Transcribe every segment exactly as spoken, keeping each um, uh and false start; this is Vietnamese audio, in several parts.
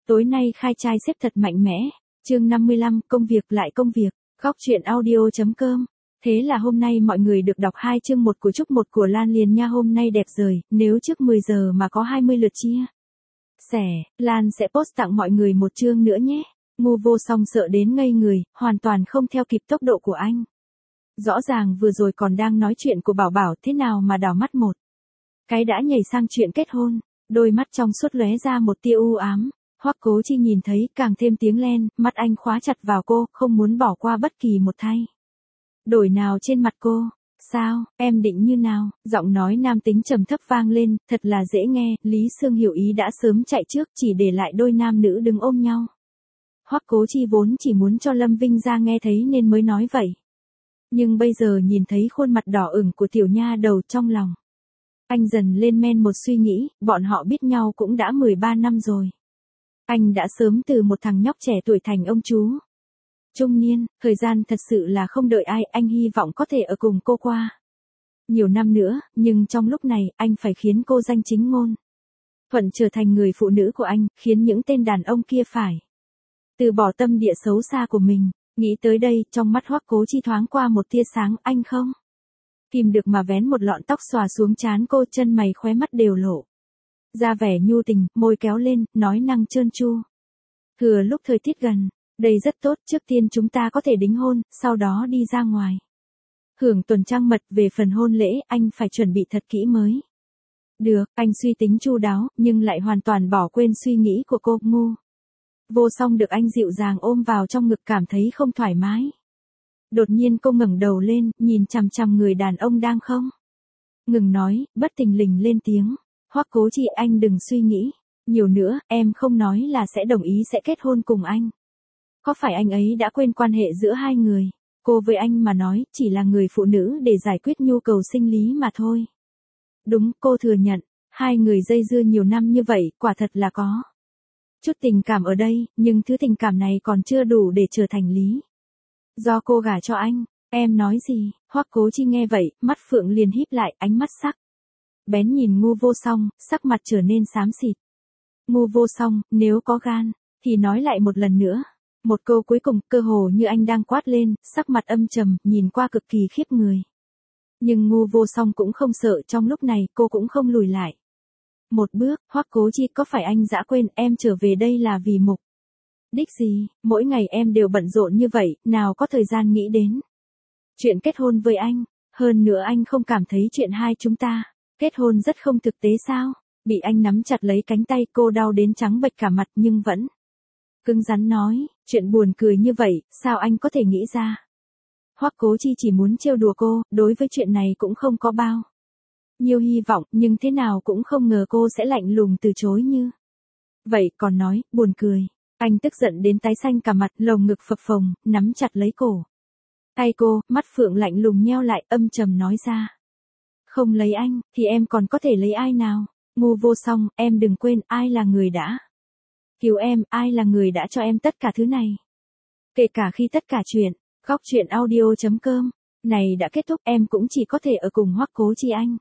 Tối nay khai trai xếp thật mạnh mẽ. Chương năm mươi lăm, công việc lại công việc. Góc truyện audio chấm com. Thế là hôm nay mọi người được đọc hai chương một của chúc một của Lan liền nha, hôm nay đẹp rời, nếu trước mười giờ mà có hai mươi lượt chia sẻ, Lan sẽ post tặng mọi người một chương nữa nhé. Ngu vô song sợ đến ngây người, hoàn toàn không theo kịp tốc độ của anh. Rõ ràng vừa rồi còn đang nói chuyện của Bảo Bảo, thế nào mà đảo mắt một cái đã nhảy sang chuyện kết hôn, đôi mắt trong suốt lóe ra một tia u ám. Hoắc Cố Chi nhìn thấy càng thêm tiếng len, mắt anh khóa chặt vào cô, không muốn bỏ qua bất kỳ một thay đổi nào trên mặt cô. Sao, em định như nào? Giọng nói nam tính trầm thấp vang lên, thật là dễ nghe. Lý Sương hiểu ý đã sớm chạy trước, chỉ để lại đôi nam nữ đứng ôm nhau. Hoắc Cố Chi vốn chỉ muốn cho Lâm Vinh ra nghe thấy nên mới nói vậy. Nhưng bây giờ nhìn thấy khuôn mặt đỏ ửng của tiểu nha đầu, trong lòng anh dần lên men một suy nghĩ, bọn họ biết nhau cũng đã mười ba năm rồi. Anh đã sớm từ một thằng nhóc trẻ tuổi thành ông chú trung niên, thời gian thật sự là không đợi ai, anh hy vọng có thể ở cùng cô qua nhiều năm nữa, nhưng trong lúc này, anh phải khiến cô danh chính ngôn thuận trở thành người phụ nữ của anh, khiến những tên đàn ông kia phải từ bỏ tâm địa xấu xa của mình. Nghĩ tới đây, trong mắt Hoắc Cố Chi thoáng qua một tia sáng, anh không kìm được mà vén một lọn tóc xòa xuống trán cô, chân mày khóe mắt đều lộ ra vẻ nhu tình, môi kéo lên, nói năng trơn tru. Thừa lúc thời tiết gần đây rất tốt, trước tiên chúng ta có thể đính hôn, sau đó đi ra ngoài hưởng tuần trăng mật. Về phần hôn lễ, anh phải chuẩn bị thật kỹ mới được. Anh suy tính chu đáo, nhưng lại hoàn toàn bỏ quên suy nghĩ của cô. Ngu vô song được anh dịu dàng ôm vào trong ngực, cảm thấy không thoải mái. Đột nhiên cô ngẩng đầu lên, nhìn chằm chằm người đàn ông đang không ngừng nói, bất thình lình lên tiếng. Hoắc Cố Chi, anh đừng suy nghĩ nhiều nữa, em không nói là sẽ đồng ý sẽ kết hôn cùng anh. Có phải anh ấy đã quên quan hệ giữa hai người? Cô với anh mà nói, chỉ là người phụ nữ để giải quyết nhu cầu sinh lý mà thôi. Đúng, cô thừa nhận, hai người dây dưa nhiều năm như vậy, quả thật là có chút tình cảm ở đây, nhưng thứ tình cảm này còn chưa đủ để trở thành lý do cô gả cho anh. Em nói gì? Hoắc Cố Chi nghe vậy, mắt phượng liền híp lại, ánh mắt sắc bén nhìn Ngu Vô Song, sắc mặt trở nên xám xịt. Ngu Vô Song, nếu có gan thì nói lại một lần nữa. Một câu cuối cùng, cơ hồ như anh đang quát lên, sắc mặt âm trầm, nhìn qua cực kỳ khiếp người. Nhưng Ngu Vô Song cũng không sợ, trong lúc này cô cũng không lùi lại một bước. Hoắc Cố Chi, có phải anh dã quên em trở về đây là vì mục đích gì? Mỗi ngày em đều bận rộn như vậy, nào có thời gian nghĩ đến chuyện kết hôn với anh? Hơn nữa anh không cảm thấy chuyện hai chúng ta kết hôn rất không thực tế sao? Bị anh nắm chặt lấy cánh tay, cô đau đến trắng bệch cả mặt nhưng vẫn cứng rắn nói, chuyện buồn cười như vậy, sao anh có thể nghĩ ra? Hoắc Cố Chi chỉ muốn trêu đùa cô, đối với chuyện này cũng không có bao nhiều hy vọng, nhưng thế nào cũng không ngờ cô sẽ lạnh lùng từ chối như vậy, còn nói, buồn cười. Anh tức giận đến tái xanh cả mặt, lồng ngực phập phồng, nắm chặt lấy cổ tay cô, mắt phượng lạnh lùng nheo lại, âm trầm nói ra. Không lấy anh, thì em còn có thể lấy ai nào? Ngu Vô Song, em đừng quên, ai là người đã cứu em, ai là người đã cho em tất cả thứ này. Kể cả khi tất cả chuyện, góc truyện audio chấm com này đã kết thúc, em cũng chỉ có thể ở cùng Hoắc Cố Chi anh.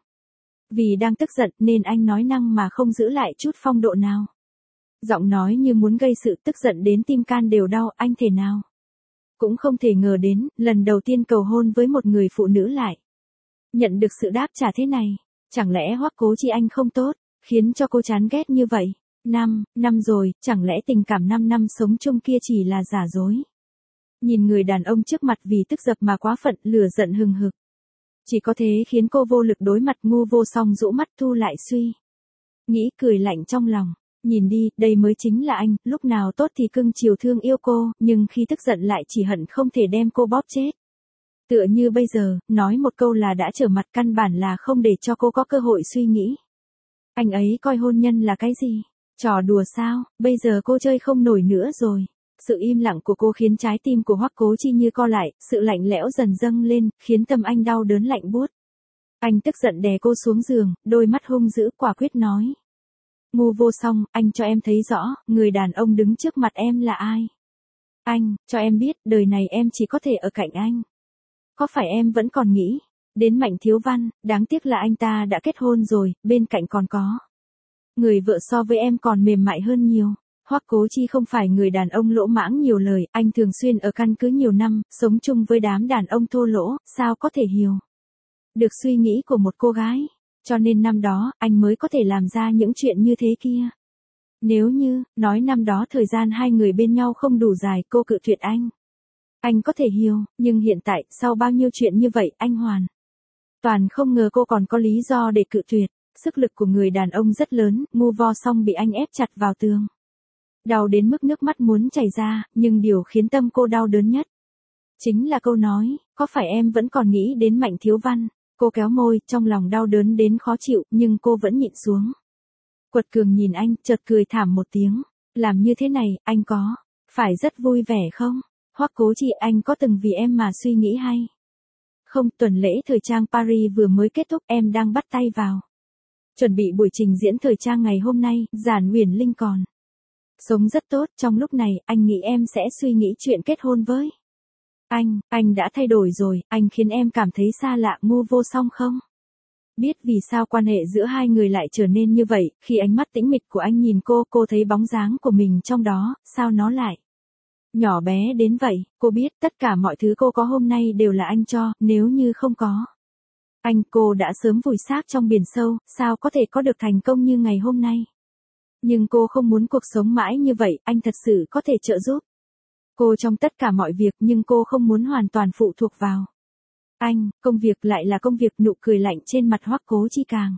Vì đang tức giận nên anh nói năng mà không giữ lại chút phong độ nào. Giọng nói như muốn gây sự, tức giận đến tim can đều đau, anh thể nào cũng không thể ngờ đến, lần đầu tiên cầu hôn với một người phụ nữ lại nhận được sự đáp trả thế này. Chẳng lẽ Hoắc Cố Chi anh không tốt, khiến cho cô chán ghét như vậy? Năm, năm rồi, chẳng lẽ tình cảm năm năm sống chung kia chỉ là giả dối? Nhìn người đàn ông trước mặt vì tức giận mà quá phận, lửa giận hừng hực. Chỉ có thế khiến cô vô lực đối mặt. Ngu Vô Song rũ mắt thu lại suy nghĩ, cười lạnh trong lòng. Nhìn đi, đây mới chính là anh, lúc nào tốt thì cưng chiều thương yêu cô, nhưng khi tức giận lại chỉ hận không thể đem cô bóp chết. Tựa như bây giờ, nói một câu là đã trở mặt, căn bản là không để cho cô có cơ hội suy nghĩ. Anh ấy coi hôn nhân là cái gì? Trò đùa sao? Bây giờ cô chơi không nổi nữa rồi. Sự im lặng của cô khiến trái tim của Hoắc Cố Chi như co lại, sự lạnh lẽo dần dâng lên, khiến tâm anh đau đớn lạnh buốt. Anh tức giận đè cô xuống giường, đôi mắt hung dữ quả quyết nói. Ngu Vô Song, anh cho em thấy rõ, người đàn ông đứng trước mặt em là ai? Anh, cho em biết, đời này em chỉ có thể ở cạnh anh. Có phải em vẫn còn nghĩ đến Mạnh Thiếu Văn? Đáng tiếc là anh ta đã kết hôn rồi, bên cạnh còn có người vợ so với em còn mềm mại hơn nhiều. Hoắc Cố Chi không phải người đàn ông lỗ mãng nhiều lời, anh thường xuyên ở căn cứ nhiều năm, sống chung với đám đàn ông thô lỗ, sao có thể hiểu được suy nghĩ của một cô gái. Cho nên năm đó, anh mới có thể làm ra những chuyện như thế kia. Nếu như, nói năm đó thời gian hai người bên nhau không đủ dài, cô cự tuyệt anh. Anh có thể hiểu, nhưng hiện tại, sau bao nhiêu chuyện như vậy, anh hoàn toàn không ngờ cô còn có lý do để cự tuyệt. Sức lực của người đàn ông rất lớn, ngu vo xong bị anh ép chặt vào tường. Đau đến mức nước mắt muốn chảy ra, nhưng điều khiến tâm cô đau đớn nhất chính là câu nói, có phải em vẫn còn nghĩ đến Mạnh Thiếu Văn. Cô kéo môi, trong lòng đau đớn đến khó chịu, nhưng cô vẫn nhịn xuống. Quật Cường nhìn anh, chợt cười thảm một tiếng. Làm như thế này, anh có phải rất vui vẻ không? Hoắc Cố Chi, anh có từng vì em mà suy nghĩ hay không? Tuần lễ thời trang Paris vừa mới kết thúc, em đang bắt tay vào chuẩn bị buổi trình diễn thời trang ngày hôm nay. Giản Uyển Linh còn sống rất tốt, trong lúc này, anh nghĩ em sẽ suy nghĩ chuyện kết hôn với anh. Anh đã thay đổi rồi, anh khiến em cảm thấy xa lạ, ngu vô song không biết vì sao quan hệ giữa hai người lại trở nên như vậy. Khi ánh mắt tĩnh mịch của anh nhìn cô, cô thấy bóng dáng của mình trong đó, sao nó lại nhỏ bé đến vậy. Cô biết tất cả mọi thứ cô có hôm nay đều là anh cho, nếu như không có anh, cô đã sớm vùi xác trong biển sâu, sao có thể có được thành công như ngày hôm nay. Nhưng cô không muốn cuộc sống mãi như vậy, anh thật sự có thể trợ giúp cô trong tất cả mọi việc, nhưng cô không muốn hoàn toàn phụ thuộc vào anh. Công việc lại là công việc. Nụ cười lạnh trên mặt Hoắc Cố Chi càng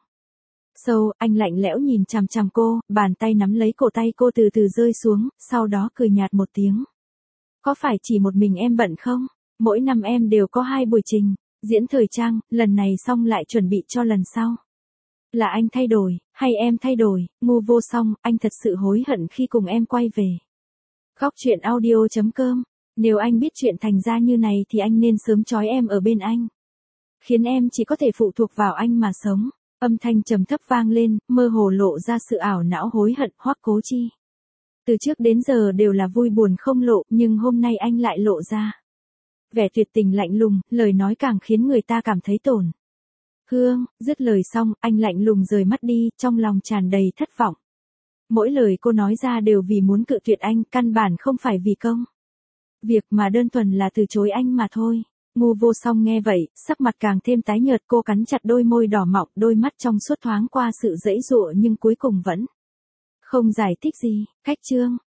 sâu, anh lạnh lẽo nhìn chằm chằm cô, bàn tay nắm lấy cổ tay cô từ từ rơi xuống, sau đó cười nhạt một tiếng. Có phải chỉ một mình em bận không? Mỗi năm em đều có hai buổi trình diễn thời trang, lần này xong lại chuẩn bị cho lần sau. Là anh thay đổi, hay em thay đổi? Ngu vô song, anh thật sự hối hận khi cùng em quay về. Góc truyện audio chấm com. Nếu anh biết chuyện thành ra như này thì anh nên sớm trói em ở bên anh, khiến em chỉ có thể phụ thuộc vào anh mà sống. Âm thanh trầm thấp vang lên, mơ hồ lộ ra sự ảo não hối hận. Hoắc Cố Chi từ trước đến giờ đều là vui buồn không lộ, nhưng hôm nay anh lại lộ ra vẻ tuyệt tình lạnh lùng, lời nói càng khiến người ta cảm thấy tổn thương. Dứt lời xong, anh lạnh lùng rời mắt đi, trong lòng tràn đầy thất vọng. Mỗi lời cô nói ra đều vì muốn cự tuyệt anh, căn bản không phải vì công việc mà đơn thuần là từ chối anh mà thôi. Ngu vô song nghe vậy, sắc mặt càng thêm tái nhợt, cô cắn chặt đôi môi đỏ mọng, đôi mắt trong suốt thoáng qua sự dãy dụa nhưng cuối cùng vẫn không giải thích gì. Cách chương